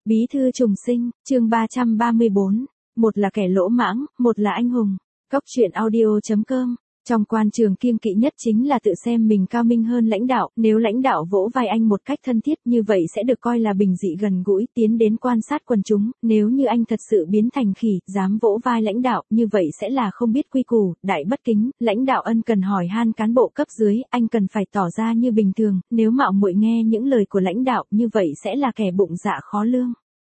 Bí thư trùng sinh, chương 334, một là kẻ lỗ mãng, một là anh hùng. Cóc truyện audio.com. Trong quan trường kiêng kỵ nhất chính là tự xem mình cao minh hơn lãnh đạo, nếu lãnh đạo vỗ vai anh một cách thân thiết như vậy sẽ được coi là bình dị gần gũi, tiến đến quan sát quần chúng, nếu như anh thật sự biến thành khỉ, dám vỗ vai lãnh đạo, như vậy sẽ là không biết quy củ, đại bất kính, lãnh đạo ân cần hỏi han cán bộ cấp dưới, anh cần phải tỏ ra như bình thường, nếu mạo muội nghe những lời của lãnh đạo, như vậy sẽ là kẻ bụng dạ khó lương.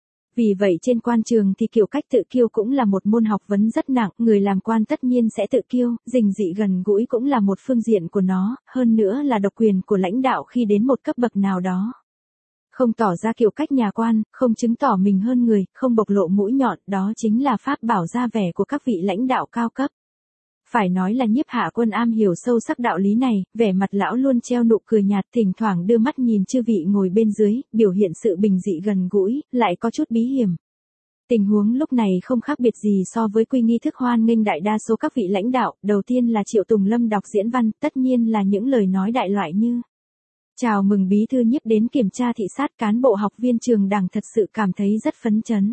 Vì vậy trên quan trường thì kiểu cách tự kiêu cũng là một môn học vấn rất nặng, người làm quan tất nhiên sẽ tự kiêu, rình dị gần gũi cũng là một phương diện của nó, hơn nữa là độc quyền của lãnh đạo khi đến một cấp bậc nào đó. Không tỏ ra kiểu cách nhà quan, không chứng tỏ mình hơn người, không bộc lộ mũi nhọn, đó chính là pháp bảo ra vẻ của các vị lãnh đạo cao cấp. Phải nói là Nhiếp Hạ Quân am hiểu sâu sắc đạo lý này, vẻ mặt lão luôn treo nụ cười nhạt, thỉnh thoảng đưa mắt nhìn chư vị ngồi bên dưới, biểu hiện sự bình dị gần gũi, lại có chút bí hiểm. Tình huống lúc này không khác biệt gì so với quy nghi thức hoan nghênh đại đa số các vị lãnh đạo, đầu tiên là Triệu Tùng Lâm đọc diễn văn, tất nhiên là những lời nói đại loại như: chào mừng bí thư Nhiếp đến kiểm tra thị sát, cán bộ học viên trường Đảng thật sự cảm thấy rất phấn chấn.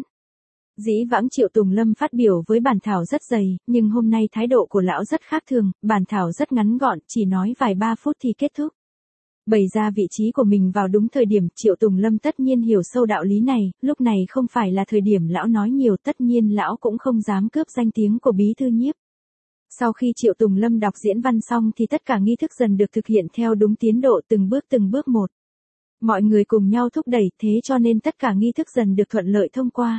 Dĩ vãng Triệu Tùng Lâm phát biểu với bản thảo rất dày, nhưng hôm nay thái độ của lão rất khác thường, bản thảo rất ngắn gọn, chỉ nói vài ba phút thì kết thúc. Bày ra vị trí của mình vào đúng thời điểm, Triệu Tùng Lâm tất nhiên hiểu sâu đạo lý này, lúc này không phải là thời điểm lão nói nhiều, tất nhiên lão cũng không dám cướp danh tiếng của bí thư Nhiếp. Sau khi Triệu Tùng Lâm đọc diễn văn xong thì tất cả nghi thức dần được thực hiện theo đúng tiến độ từng bước một. Mọi người cùng nhau thúc đẩy, thế cho nên tất cả nghi thức dần được thuận lợi thông qua.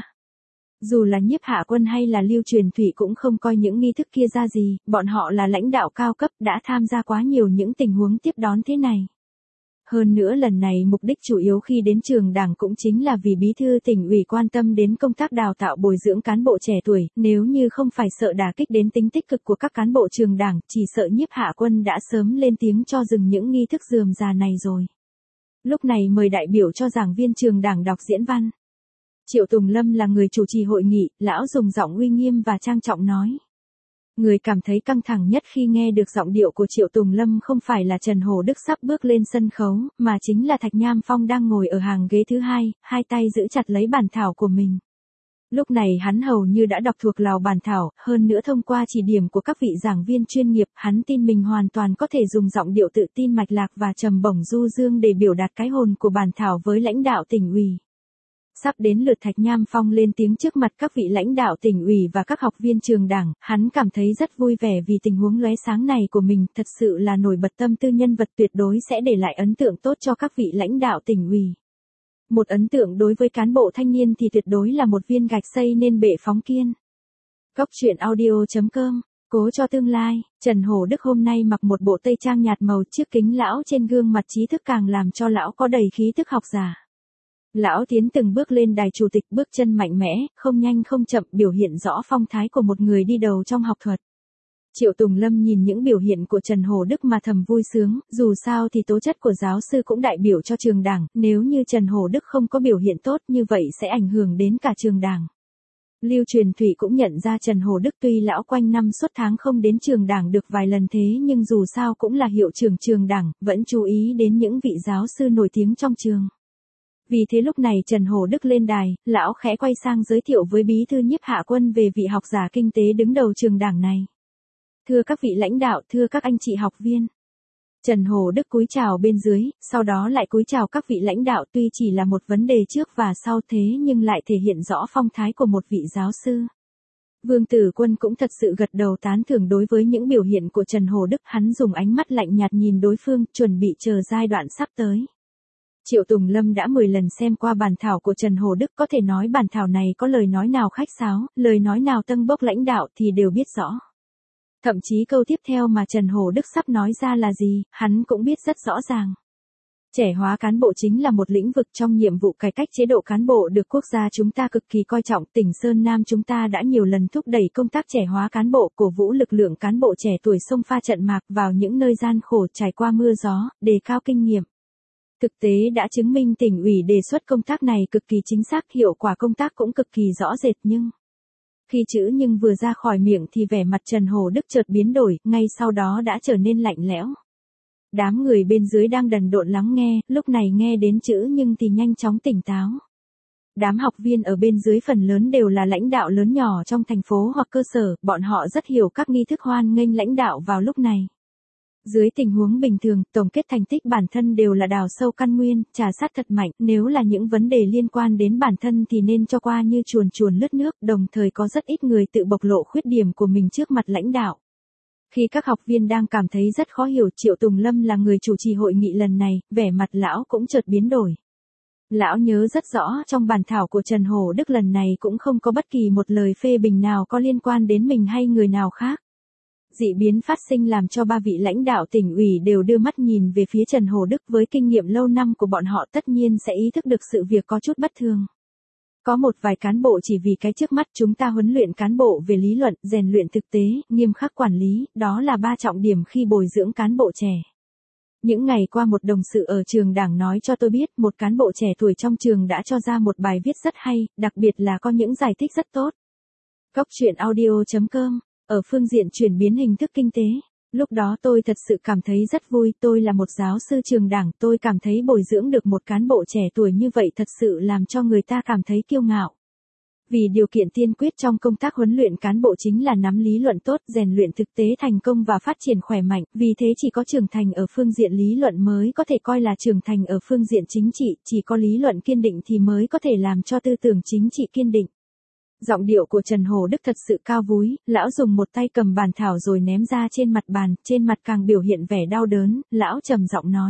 Dù là Nhiếp Hạ Quân hay là Lưu Truyền Thủy cũng không coi những nghi thức kia ra gì, bọn họ là lãnh đạo cao cấp đã tham gia quá nhiều những tình huống tiếp đón thế này. Hơn nữa lần này mục đích chủ yếu khi đến trường Đảng cũng chính là vì bí thư tỉnh ủy quan tâm đến công tác đào tạo bồi dưỡng cán bộ trẻ tuổi, nếu như không phải sợ đả kích đến tính tích cực của các cán bộ trường Đảng, chỉ sợ Nhiếp Hạ Quân đã sớm lên tiếng cho dừng những nghi thức rườm rà này rồi. Lúc này mời đại biểu cho giảng viên trường Đảng đọc diễn văn. Triệu Tùng Lâm là người chủ trì hội nghị, lão dùng giọng uy nghiêm và trang trọng nói. Người cảm thấy căng thẳng nhất khi nghe được giọng điệu của Triệu Tùng Lâm không phải là Trần Hồ Đức sắp bước lên sân khấu, mà chính là Thạch Nham Phong đang ngồi ở hàng ghế thứ hai, hai tay giữ chặt lấy bản thảo của mình. Lúc này hắn hầu như đã đọc thuộc lào bản thảo, hơn nữa thông qua chỉ điểm của các vị giảng viên chuyên nghiệp, hắn tin mình hoàn toàn có thể dùng giọng điệu tự tin mạch lạc và trầm bổng du dương để biểu đạt cái hồn của bản thảo với lãnh đạo tỉnh ủy. Sắp đến lượt Thạch Nham Phong lên tiếng trước mặt các vị lãnh đạo tỉnh ủy và các học viên trường Đảng, hắn cảm thấy rất vui vẻ vì tình huống lóe sáng này của mình thật sự là nổi bật tâm tư nhân vật tuyệt đối sẽ để lại ấn tượng tốt cho các vị lãnh đạo tỉnh ủy. Một ấn tượng đối với cán bộ thanh niên thì tuyệt đối là một viên gạch xây nên bệ phóng kiên. Cóc truyện audio.com. Cố cho tương lai, Trần Hồ Đức hôm nay mặc một bộ tây trang nhạt màu, chiếc kính lão trên gương mặt trí thức càng làm cho lão có đầy khí thức học giả. Lão tiến từng bước lên đài chủ tịch, bước chân mạnh mẽ, không nhanh không chậm, biểu hiện rõ phong thái của một người đi đầu trong học thuật. Triệu Tùng Lâm nhìn những biểu hiện của Trần Hồ Đức mà thầm vui sướng, dù sao thì tố chất của giáo sư cũng đại biểu cho trường Đảng, nếu như Trần Hồ Đức không có biểu hiện tốt như vậy sẽ ảnh hưởng đến cả trường Đảng. Lưu Truyền Thủy cũng nhận ra Trần Hồ Đức tuy lão quanh năm suốt tháng không đến trường Đảng được vài lần thế nhưng dù sao cũng là hiệu trưởng trường Đảng, vẫn chú ý đến những vị giáo sư nổi tiếng trong trường. Vì thế lúc này Trần Hồ Đức lên đài, lão khẽ quay sang giới thiệu với bí thư Nhiếp Hạ Quân về vị học giả kinh tế đứng đầu trường Đảng này. Thưa các vị lãnh đạo, thưa các anh chị học viên. Trần Hồ Đức cúi chào bên dưới, sau đó lại cúi chào các vị lãnh đạo, tuy chỉ là một vấn đề trước và sau thế nhưng lại thể hiện rõ phong thái của một vị giáo sư. Vương Tử Quân cũng thật sự gật đầu tán thưởng đối với những biểu hiện của Trần Hồ Đức, hắn dùng ánh mắt lạnh nhạt nhìn đối phương, chuẩn bị chờ giai đoạn sắp tới. Triệu Tùng Lâm đã 10 lần xem qua bản thảo của Trần Hồ Đức, có thể nói bản thảo này có lời nói nào khách sáo, lời nói nào tâng bốc lãnh đạo thì đều biết rõ. Thậm chí câu tiếp theo mà Trần Hồ Đức sắp nói ra là gì, hắn cũng biết rất rõ ràng. Trẻ hóa cán bộ chính là một lĩnh vực trong nhiệm vụ cải cách chế độ cán bộ được quốc gia chúng ta cực kỳ coi trọng. Tỉnh Sơn Nam chúng ta đã nhiều lần thúc đẩy công tác trẻ hóa cán bộ, cổ vũ lực lượng cán bộ trẻ tuổi xông pha trận mạc vào những nơi gian khổ, trải qua mưa gió, đề cao kinh nghiệm. Thực tế đã chứng minh tỉnh ủy đề xuất công tác này cực kỳ chính xác, hiệu quả công tác cũng cực kỳ rõ rệt, nhưng khi chữ nhưng vừa ra khỏi miệng thì vẻ mặt Trần Hồ Đức chợt biến đổi, ngay sau đó đã trở nên lạnh lẽo. Đám người bên dưới đang đần độn lắng nghe, lúc này nghe đến chữ nhưng thì nhanh chóng tỉnh táo. Đám học viên ở bên dưới phần lớn đều là lãnh đạo lớn nhỏ trong thành phố hoặc cơ sở, bọn họ rất hiểu các nghi thức hoan nghênh lãnh đạo vào lúc này. Dưới tình huống bình thường, tổng kết thành tích bản thân đều là đào sâu căn nguyên, trà sát thật mạnh, nếu là những vấn đề liên quan đến bản thân thì nên cho qua như chuồn chuồn lướt nước, đồng thời có rất ít người tự bộc lộ khuyết điểm của mình trước mặt lãnh đạo. Khi các học viên đang cảm thấy rất khó hiểu, Triệu Tùng Lâm là người chủ trì hội nghị lần này, vẻ mặt lão cũng chợt biến đổi. Lão nhớ rất rõ trong bản thảo của Trần Hổ Đức lần này cũng không có bất kỳ một lời phê bình nào có liên quan đến mình hay người nào khác. Dị biến phát sinh làm cho ba vị lãnh đạo tỉnh ủy đều đưa mắt nhìn về phía Trần Hổ Đức, với kinh nghiệm lâu năm của bọn họ tất nhiên sẽ ý thức được sự việc có chút bất thường. Có một vài cán bộ chỉ vì cái trước mắt, chúng ta huấn luyện cán bộ về lý luận, rèn luyện thực tế, nghiêm khắc quản lý, đó là 3 trọng điểm khi bồi dưỡng cán bộ trẻ. Những ngày qua một đồng sự ở trường đảng nói cho tôi biết, một cán bộ trẻ tuổi trong trường đã cho ra một bài viết rất hay, đặc biệt là có những giải thích rất tốt. Cóc truyện audio.com, ở phương diện chuyển biến hình thức kinh tế. Lúc đó tôi thật sự cảm thấy rất vui, tôi là một giáo sư trường đảng, tôi cảm thấy bồi dưỡng được một cán bộ trẻ tuổi như vậy thật sự làm cho người ta cảm thấy kiêu ngạo. Vì điều kiện tiên quyết trong công tác huấn luyện cán bộ chính là nắm lý luận tốt, rèn luyện thực tế thành công và phát triển khỏe mạnh, vì thế chỉ có trưởng thành ở phương diện lý luận mới có thể coi là trưởng thành ở phương diện chính trị, chỉ có lý luận kiên định thì mới có thể làm cho tư tưởng chính trị kiên định. Giọng điệu của Trần Hổ Đức thật sự cao vúi, lão dùng một tay cầm bản thảo rồi ném ra trên mặt bàn, trên mặt càng biểu hiện vẻ đau đớn, lão trầm giọng nói.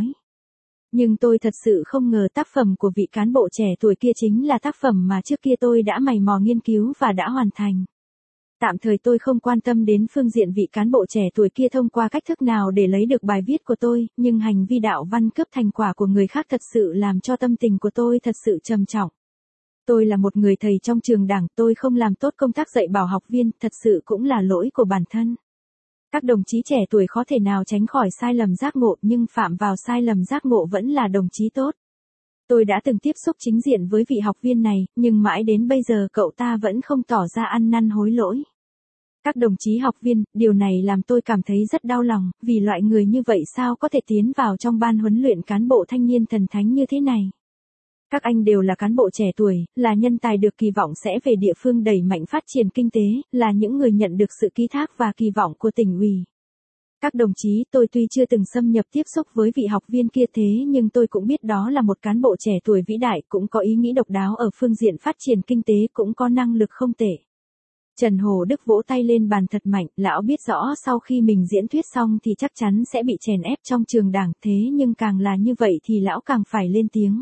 Nhưng tôi thật sự không ngờ tác phẩm của vị cán bộ trẻ tuổi kia chính là tác phẩm mà trước kia tôi đã mày mò nghiên cứu và đã hoàn thành. Tạm thời tôi không quan tâm đến phương diện vị cán bộ trẻ tuổi kia thông qua cách thức nào để lấy được bài viết của tôi, nhưng hành vi đạo văn cướp thành quả của người khác thật sự làm cho tâm tình của tôi thật sự trầm trọng. Tôi là một người thầy trong trường đảng, tôi không làm tốt công tác dạy bảo học viên, thật sự cũng là lỗi của bản thân. Các đồng chí trẻ tuổi khó thể nào tránh khỏi sai lầm giác ngộ, nhưng phạm vào sai lầm giác ngộ vẫn là đồng chí tốt. Tôi đã từng tiếp xúc chính diện với vị học viên này, nhưng mãi đến bây giờ cậu ta vẫn không tỏ ra ăn năn hối lỗi. Các đồng chí học viên, điều này làm tôi cảm thấy rất đau lòng, vì loại người như vậy sao có thể tiến vào trong ban huấn luyện cán bộ thanh niên thần thánh như thế này. Các anh đều là cán bộ trẻ tuổi, là nhân tài được kỳ vọng sẽ về địa phương đẩy mạnh phát triển kinh tế, là những người nhận được sự ký thác và kỳ vọng của tỉnh ủy. Các đồng chí, tôi tuy chưa từng xâm nhập tiếp xúc với vị học viên kia thế nhưng tôi cũng biết đó là một cán bộ trẻ tuổi vĩ đại, cũng có ý nghĩ độc đáo ở phương diện phát triển kinh tế, cũng có năng lực không tệ. Trần Hổ Đức vỗ tay lên bàn thật mạnh, lão biết rõ sau khi mình diễn thuyết xong thì chắc chắn sẽ bị chèn ép trong trường đảng, thế nhưng càng là như vậy thì lão càng phải lên tiếng.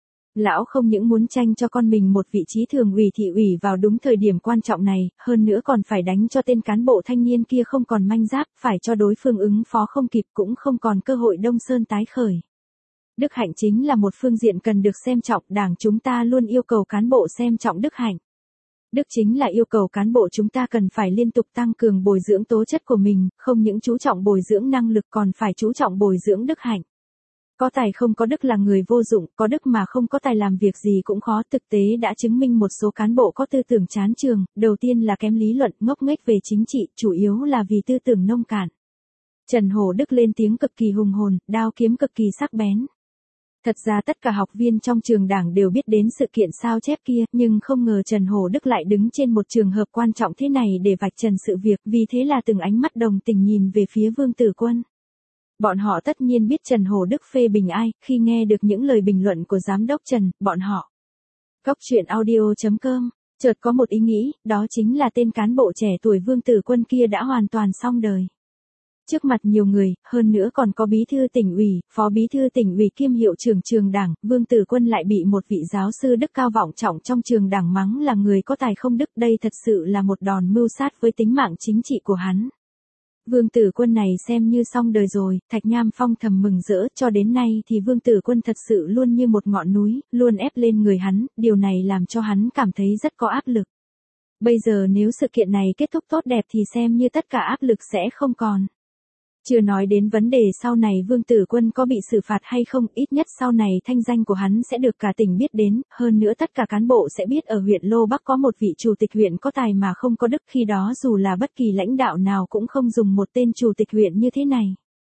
Lão không những muốn tranh cho con mình một vị trí thường ủy thị ủy vào đúng thời điểm quan trọng này, hơn nữa còn phải đánh cho tên cán bộ thanh niên kia không còn manh giáp, phải cho đối phương ứng phó không kịp, cũng không còn cơ hội Đông Sơn tái khởi. Đức hạnh chính là một phương diện cần được xem trọng, đảng chúng ta luôn yêu cầu cán bộ xem trọng đức hạnh. Đức chính là yêu cầu cán bộ chúng ta cần phải liên tục tăng cường bồi dưỡng tố chất của mình, không những chú trọng bồi dưỡng năng lực còn phải chú trọng bồi dưỡng đức hạnh. Có tài không có đức là người vô dụng, có đức mà không có tài làm việc gì cũng khó. Thực tế đã chứng minh một số cán bộ có tư tưởng chán trường, đầu tiên là kém lý luận, ngốc nghếch về chính trị, chủ yếu là vì tư tưởng nông cạn. Trần Hổ Đức lên tiếng cực kỳ hùng hồn, đao kiếm cực kỳ sắc bén. Thật ra tất cả học viên trong trường đảng đều biết đến sự kiện sao chép kia, nhưng không ngờ Trần Hổ Đức lại đứng trên một trường hợp quan trọng thế này để vạch trần sự việc, vì thế là từng ánh mắt đồng tình nhìn về phía Vương Tử Quân. Bọn họ tất nhiên biết Trần Hổ Đức phê bình ai, khi nghe được những lời bình luận của giám đốc Trần, bọn họ. Cóc truyện audio.com, chợt có một ý nghĩ, đó chính là tên cán bộ trẻ tuổi Vương Tử Quân kia đã hoàn toàn xong đời. Trước mặt nhiều người, hơn nữa còn có bí thư tỉnh ủy, phó bí thư tỉnh ủy kiêm hiệu trưởng trường đảng, Vương Tử Quân lại bị một vị giáo sư đức cao vọng trọng trong trường đảng mắng là người có tài không đức, đây thật sự là một đòn mưu sát với tính mạng chính trị của hắn. Vương Tử Quân này xem như xong đời rồi, Thạch Nham Phong thầm mừng rỡ, cho đến nay thì Vương Tử Quân thật sự luôn như một ngọn núi, luôn ép lên người hắn, điều này làm cho hắn cảm thấy rất có áp lực. Bây giờ nếu sự kiện này kết thúc tốt đẹp thì xem như tất cả áp lực sẽ không còn. Chưa nói đến vấn đề sau này Vương Tử Quân có bị xử phạt hay không, ít nhất sau này thanh danh của hắn sẽ được cả tỉnh biết đến, hơn nữa tất cả cán bộ sẽ biết ở huyện Lô Bắc có một vị chủ tịch huyện có tài mà không có đức, khi đó dù là bất kỳ lãnh đạo nào cũng không dùng một tên chủ tịch huyện như thế này.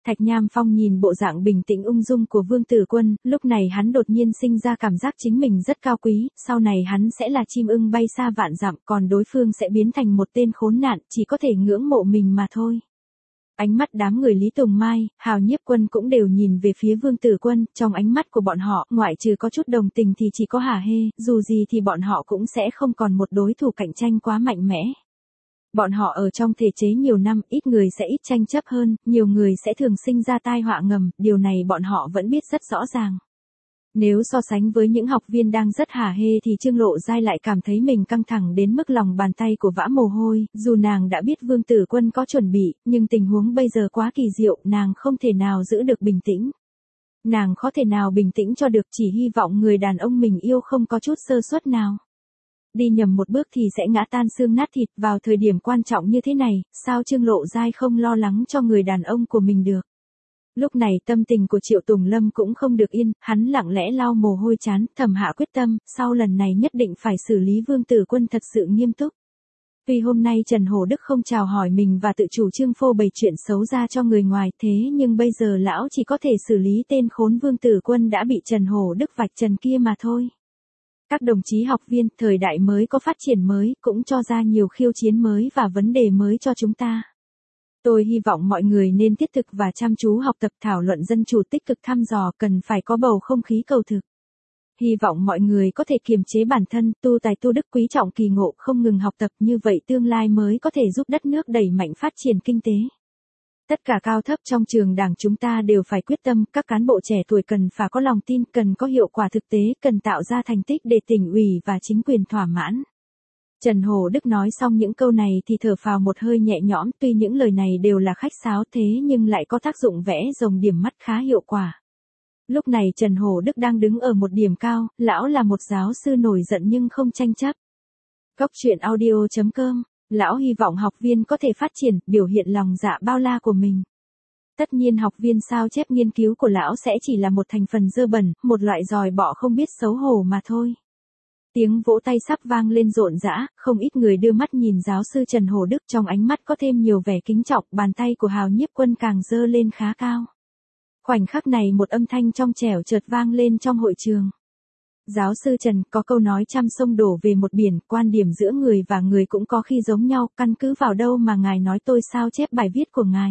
Thạch Nham Phong nhìn bộ dạng bình tĩnh ung dung của Vương Tử Quân, lúc này hắn đột nhiên sinh ra cảm giác chính mình rất cao quý, sau này hắn sẽ là chim ưng bay xa vạn dặm, còn đối phương sẽ biến thành một tên khốn nạn, chỉ có thể ngưỡng mộ mình mà thôi. Ánh mắt đám người Lý Tùng Mai, Hào Nhiếp Quân cũng đều nhìn về phía Vương Tử Quân, trong ánh mắt của bọn họ, ngoại trừ có chút đồng tình thì chỉ có hả hê, dù gì thì bọn họ cũng sẽ không còn một đối thủ cạnh tranh quá mạnh mẽ. Bọn họ ở trong thể chế nhiều năm, ít người sẽ ít tranh chấp hơn, nhiều người sẽ thường sinh ra tai họa ngầm, điều này bọn họ vẫn biết rất rõ ràng. Nếu so sánh với những học viên đang rất hả hê thì Trương Lộ Giai lại cảm thấy mình căng thẳng đến mức lòng bàn tay của vã mồ hôi, dù nàng đã biết Vương Tử Quân có chuẩn bị, nhưng tình huống bây giờ quá kỳ diệu, nàng không thể nào giữ được bình tĩnh. Nàng khó thể nào bình tĩnh cho được, chỉ hy vọng người đàn ông mình yêu không có chút sơ suất nào. Đi nhầm một bước thì sẽ ngã tan xương nát thịt, vào thời điểm quan trọng như thế này, sao Trương Lộ Giai không lo lắng cho người đàn ông của mình được. Lúc này tâm tình của Triệu Tùng Lâm cũng không được yên, hắn lặng lẽ lau mồ hôi trán, thầm hạ quyết tâm, sau lần này nhất định phải xử lý Vương Tử Quân thật sự nghiêm túc. Vì hôm nay Trần Hổ Đức không chào hỏi mình và tự chủ trương phô bày chuyện xấu ra cho người ngoài, thế nhưng bây giờ lão chỉ có thể xử lý tên khốn Vương Tử Quân đã bị Trần Hổ Đức vạch trần kia mà thôi. Các đồng chí học viên, thời đại mới có phát triển mới, cũng cho ra nhiều khiêu chiến mới và vấn đề mới cho chúng ta. Tôi hy vọng mọi người nên thiết thực và chăm chú học tập, thảo luận dân chủ, tích cực thăm dò, cần phải có bầu không khí cầu thực. Hy vọng mọi người có thể kiềm chế bản thân, tu tài tu đức, quý trọng kỳ ngộ, không ngừng học tập, như vậy tương lai mới có thể giúp đất nước đẩy mạnh phát triển kinh tế. Tất cả cao thấp trong trường đảng chúng ta đều phải quyết tâm, các cán bộ trẻ tuổi cần phải có lòng tin, cần có hiệu quả thực tế, cần tạo ra thành tích để tỉnh ủy và chính quyền thỏa mãn. Trần Hổ Đức nói xong những câu này thì thở phào một hơi nhẹ nhõm, tuy những lời này đều là khách sáo thế nhưng lại có tác dụng vẽ rồng điểm mắt khá hiệu quả. Lúc này Trần Hổ Đức đang đứng ở một điểm cao, lão là một giáo sư nổi giận nhưng không tranh chấp. Góc truyện audio.com, lão hy vọng học viên có thể phát triển, biểu hiện lòng dạ bao la của mình. Tất nhiên học viên sao chép nghiên cứu của lão sẽ chỉ là một thành phần dơ bẩn, một loại giòi bọ không biết xấu hổ mà thôi. Tiếng vỗ tay sắp vang lên rộn rã, không ít người đưa mắt nhìn giáo sư Trần Hổ Đức, trong ánh mắt có thêm nhiều vẻ kính trọng, bàn tay của Hào Nhiếp Quân càng giơ lên khá cao. Khoảnh khắc này một âm thanh trong trẻo chợt vang lên trong hội trường. Giáo sư Trần, có câu nói trăm sông đổ về một biển, quan điểm giữa người và người cũng có khi giống nhau, căn cứ vào đâu mà ngài nói tôi sao chép bài viết của ngài.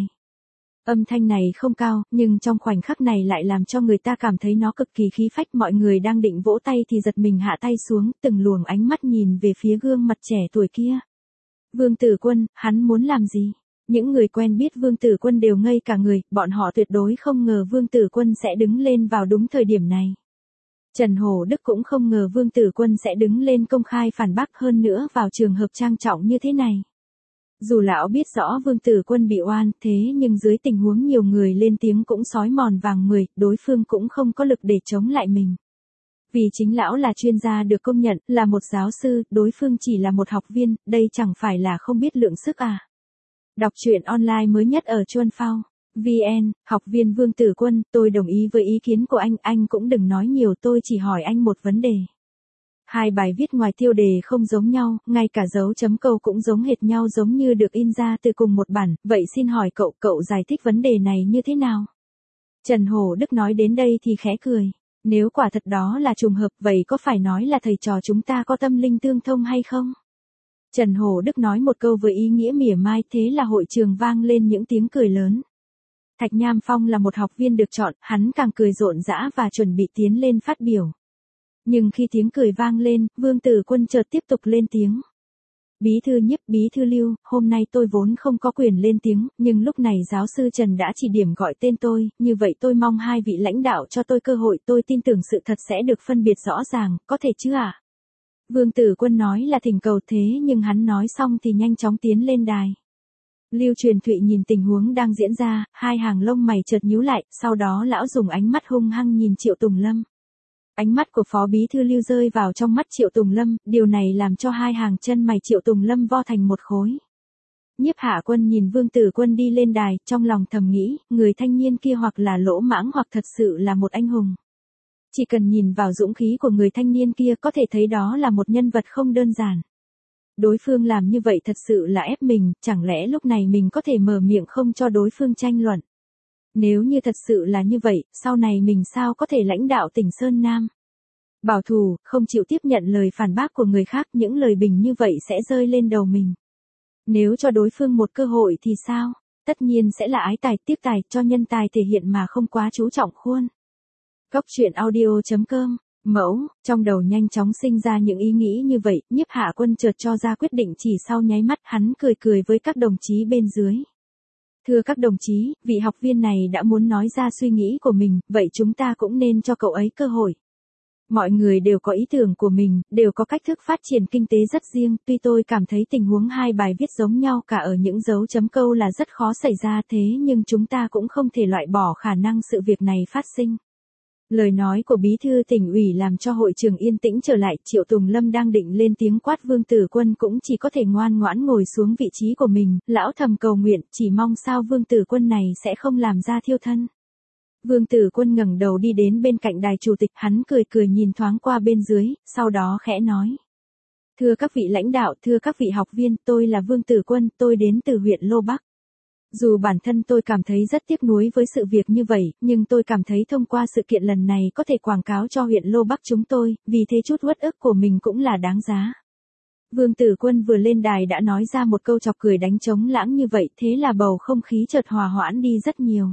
Âm thanh này không cao, nhưng trong khoảnh khắc này lại làm cho người ta cảm thấy nó cực kỳ khí phách, mọi người đang định vỗ tay thì giật mình hạ tay xuống, từng luồng ánh mắt nhìn về phía gương mặt trẻ tuổi kia. Vương Tử Quân, hắn muốn làm gì? Những người quen biết Vương Tử Quân đều ngây cả người, bọn họ tuyệt đối không ngờ Vương Tử Quân sẽ đứng lên vào đúng thời điểm này. Trần Hổ Đức cũng không ngờ Vương Tử Quân sẽ đứng lên công khai phản bác, hơn nữa vào trường hợp trang trọng như thế này. Dù lão biết rõ Vương Tử Quân bị oan, thế nhưng dưới tình huống nhiều người lên tiếng cũng sói mòn vàng 10, đối phương cũng không có lực để chống lại mình. Vì chính lão là chuyên gia được công nhận, là một giáo sư, đối phương chỉ là một học viên, đây chẳng phải là không biết lượng sức à. Đọc truyện online mới nhất ở Chuan Phao VN, học viên Vương Tử Quân, tôi đồng ý với ý kiến của anh cũng đừng nói nhiều, tôi chỉ hỏi anh một vấn đề. Hai bài viết ngoài tiêu đề không giống nhau, ngay cả dấu chấm câu cũng giống hệt nhau, giống như được in ra từ cùng một bản, vậy xin hỏi cậu giải thích vấn đề này như thế nào? Trần Hổ Đức nói đến đây thì khẽ cười. Nếu quả thật đó là trùng hợp, vậy có phải nói là thầy trò chúng ta có tâm linh tương thông hay không? Trần Hổ Đức nói một câu với ý nghĩa mỉa mai, thế là hội trường vang lên những tiếng cười lớn. Thạch Nham Phong là một học viên được chọn, hắn càng cười rộn rã và chuẩn bị tiến lên phát biểu. Nhưng khi tiếng cười vang lên, Vương Tử Quân chợt tiếp tục lên tiếng. Bí thư Nhiếp, bí thư Lưu, hôm nay tôi vốn không có quyền lên tiếng, nhưng lúc này giáo sư Trần đã chỉ điểm gọi tên tôi, như vậy tôi mong hai vị lãnh đạo cho tôi cơ hội, tôi tin tưởng sự thật sẽ được phân biệt rõ ràng, có thể chứ ạ? Vương Tử Quân nói là thỉnh cầu, thế nhưng hắn nói xong thì nhanh chóng tiến lên đài. Lưu Truyền Thụy nhìn tình huống đang diễn ra, hai hàng lông mày chợt nhíu lại, sau đó lão dùng ánh mắt hung hăng nhìn Triệu Tùng Lâm. Ánh mắt của Phó Bí thư Lưu rơi vào trong mắt Triệu Tùng Lâm, điều này làm cho hai hàng chân mày Triệu Tùng Lâm vo thành một khối. Nhiếp Hạ Quân nhìn Vương Tử Quân đi lên đài, trong lòng thầm nghĩ, người thanh niên kia hoặc là lỗ mãng hoặc thật sự là một anh hùng. Chỉ cần nhìn vào dũng khí của người thanh niên kia có thể thấy đó là một nhân vật không đơn giản. Đối phương làm như vậy thật sự là ép mình, chẳng lẽ lúc này mình có thể mở miệng không cho đối phương tranh luận. Nếu như thật sự là như vậy, sau này mình sao có thể lãnh đạo tỉnh Sơn Nam? Bảo thủ, không chịu tiếp nhận lời phản bác của người khác, những lời bình như vậy sẽ rơi lên đầu mình. Nếu cho đối phương một cơ hội thì sao? Tất nhiên sẽ là ái tài, tiếc tài, cho nhân tài thể hiện mà không quá chú trọng khuôn. Góc truyện audio.com. Mẫu, trong đầu nhanh chóng sinh ra những ý nghĩ như vậy, Nhiếp Hạ Quân chợt cho ra quyết định chỉ sau nháy mắt, hắn cười cười với các đồng chí bên dưới. Thưa các đồng chí, vị học viên này đã muốn nói ra suy nghĩ của mình, vậy chúng ta cũng nên cho cậu ấy cơ hội. Mọi người đều có ý tưởng của mình, đều có cách thức phát triển kinh tế rất riêng, tuy tôi cảm thấy tình huống hai bài viết giống nhau cả ở những dấu chấm câu là rất khó xảy ra thế nhưng chúng ta cũng không thể loại bỏ khả năng sự việc này phát sinh. Lời nói của bí thư tỉnh ủy làm cho hội trường yên tĩnh trở lại, Triệu Tùng Lâm đang định lên tiếng quát Vương Tử Quân cũng chỉ có thể ngoan ngoãn ngồi xuống vị trí của mình, lão thầm cầu nguyện, chỉ mong sao Vương Tử Quân này sẽ không làm ra thiêu thân. Vương Tử Quân ngẩng đầu đi đến bên cạnh đài chủ tịch, hắn cười cười nhìn thoáng qua bên dưới, sau đó khẽ nói. Thưa các vị lãnh đạo, thưa các vị học viên, tôi là Vương Tử Quân, tôi đến từ huyện Lô Bắc. Dù bản thân tôi cảm thấy rất tiếc nuối với sự việc như vậy, nhưng tôi cảm thấy thông qua sự kiện lần này có thể quảng cáo cho huyện Lô Bắc chúng tôi, vì thế chút uất ức của mình cũng là đáng giá. Vương Tử Quân vừa lên đài đã nói ra một câu chọc cười đánh trống lãng như vậy, thế là bầu không khí chợt hòa hoãn đi rất nhiều.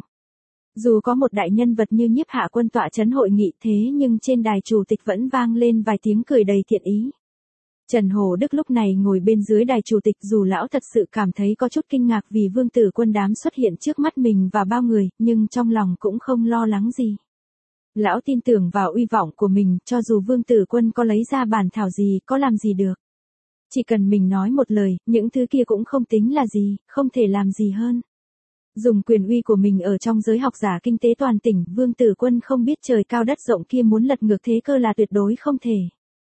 Dù có một đại nhân vật như Nhiếp Hạ Quân tọa trấn hội nghị thế nhưng trên đài chủ tịch vẫn vang lên vài tiếng cười đầy thiện ý. Trần Hồ Đức lúc này ngồi bên dưới đài chủ tịch, dù lão thật sự cảm thấy có chút kinh ngạc vì Vương Tử Quân đám xuất hiện trước mắt mình và bao người, nhưng trong lòng cũng không lo lắng gì. Lão tin tưởng vào uy vọng của mình, cho dù Vương Tử Quân có lấy ra bản thảo gì, có làm gì được. Chỉ cần mình nói một lời, những thứ kia cũng không tính là gì, không thể làm gì hơn. Dùng quyền uy của mình ở trong giới học giả kinh tế toàn tỉnh, Vương Tử Quân không biết trời cao đất rộng kia muốn lật ngược thế cơ là tuyệt đối không thể.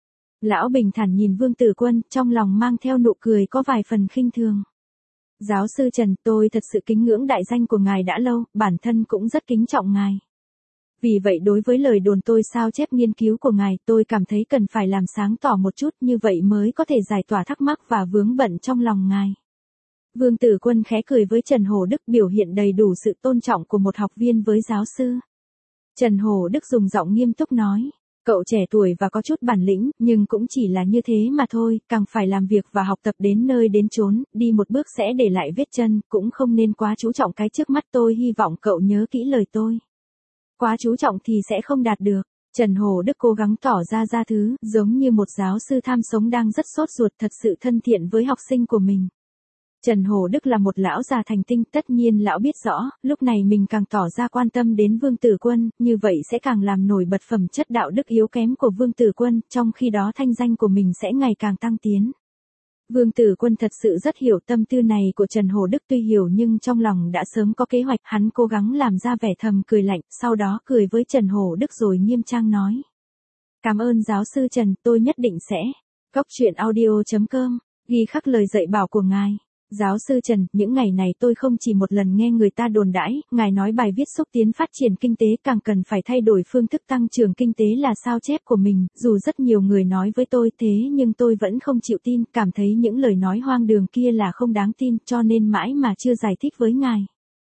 Lão bình thản nhìn Vương Tử Quân, trong lòng mang theo nụ cười có vài phần khinh thường. Giáo sư Trần, tôi thật sự kính ngưỡng đại danh của ngài đã lâu, bản thân cũng rất kính trọng ngài. Vì vậy đối với lời đồn tôi sao chép nghiên cứu của ngài, tôi cảm thấy cần phải làm sáng tỏ một chút, như vậy mới có thể giải tỏa thắc mắc và vướng bận trong lòng ngài. Vương Tử Quân khẽ cười với Trần Hồ Đức, biểu hiện đầy đủ sự tôn trọng của một học viên với giáo sư. Trần Hồ Đức dùng giọng nghiêm túc nói, cậu trẻ tuổi và có chút bản lĩnh, nhưng cũng chỉ là như thế mà thôi, càng phải làm việc và học tập đến nơi đến chốn, đi một bước sẽ để lại vết chân, cũng không nên quá chú trọng cái trước mắt, tôi hy vọng cậu nhớ kỹ lời tôi. Quá chú trọng thì sẽ không đạt được. Trần Hồ Đức cố gắng tỏ ra thứ, giống như một giáo sư tham sống đang rất sốt ruột, thật sự thân thiện với học sinh của mình. Trần Hồ Đức là một lão già thành tinh, tất nhiên lão biết rõ, lúc này mình càng tỏ ra quan tâm đến Vương Tử Quân, như vậy sẽ càng làm nổi bật phẩm chất đạo đức yếu kém của Vương Tử Quân, trong khi đó thanh danh của mình sẽ ngày càng tăng tiến. Vương Tử Quân thật sự rất hiểu tâm tư này của Trần Hồ Đức, tuy hiểu nhưng trong lòng đã sớm có kế hoạch, hắn cố gắng làm ra vẻ thầm cười lạnh, sau đó cười với Trần Hồ Đức rồi nghiêm trang nói. Cảm ơn giáo sư Trần, tôi nhất định sẽ. Góc truyện audio.com, ghi khắc lời dạy bảo của ngài. Giáo sư Trần, những ngày này tôi không chỉ một lần nghe người ta đồn đãi, ngài nói bài viết xúc tiến phát triển kinh tế càng cần phải thay đổi phương thức tăng trưởng kinh tế là sao chép của mình, dù rất nhiều người nói với tôi thế nhưng tôi vẫn không chịu tin, cảm thấy những lời nói hoang đường kia là không đáng tin, cho nên mãi mà chưa giải thích với ngài.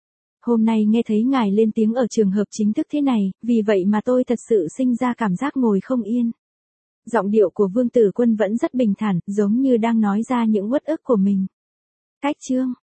Hôm nay nghe thấy ngài lên tiếng ở trường hợp chính thức thế này, vì vậy mà tôi thật sự sinh ra cảm giác ngồi không yên. Giọng điệu của Vương Tử Quân vẫn rất bình thản, giống như đang nói ra những uất ức của mình. Cách chương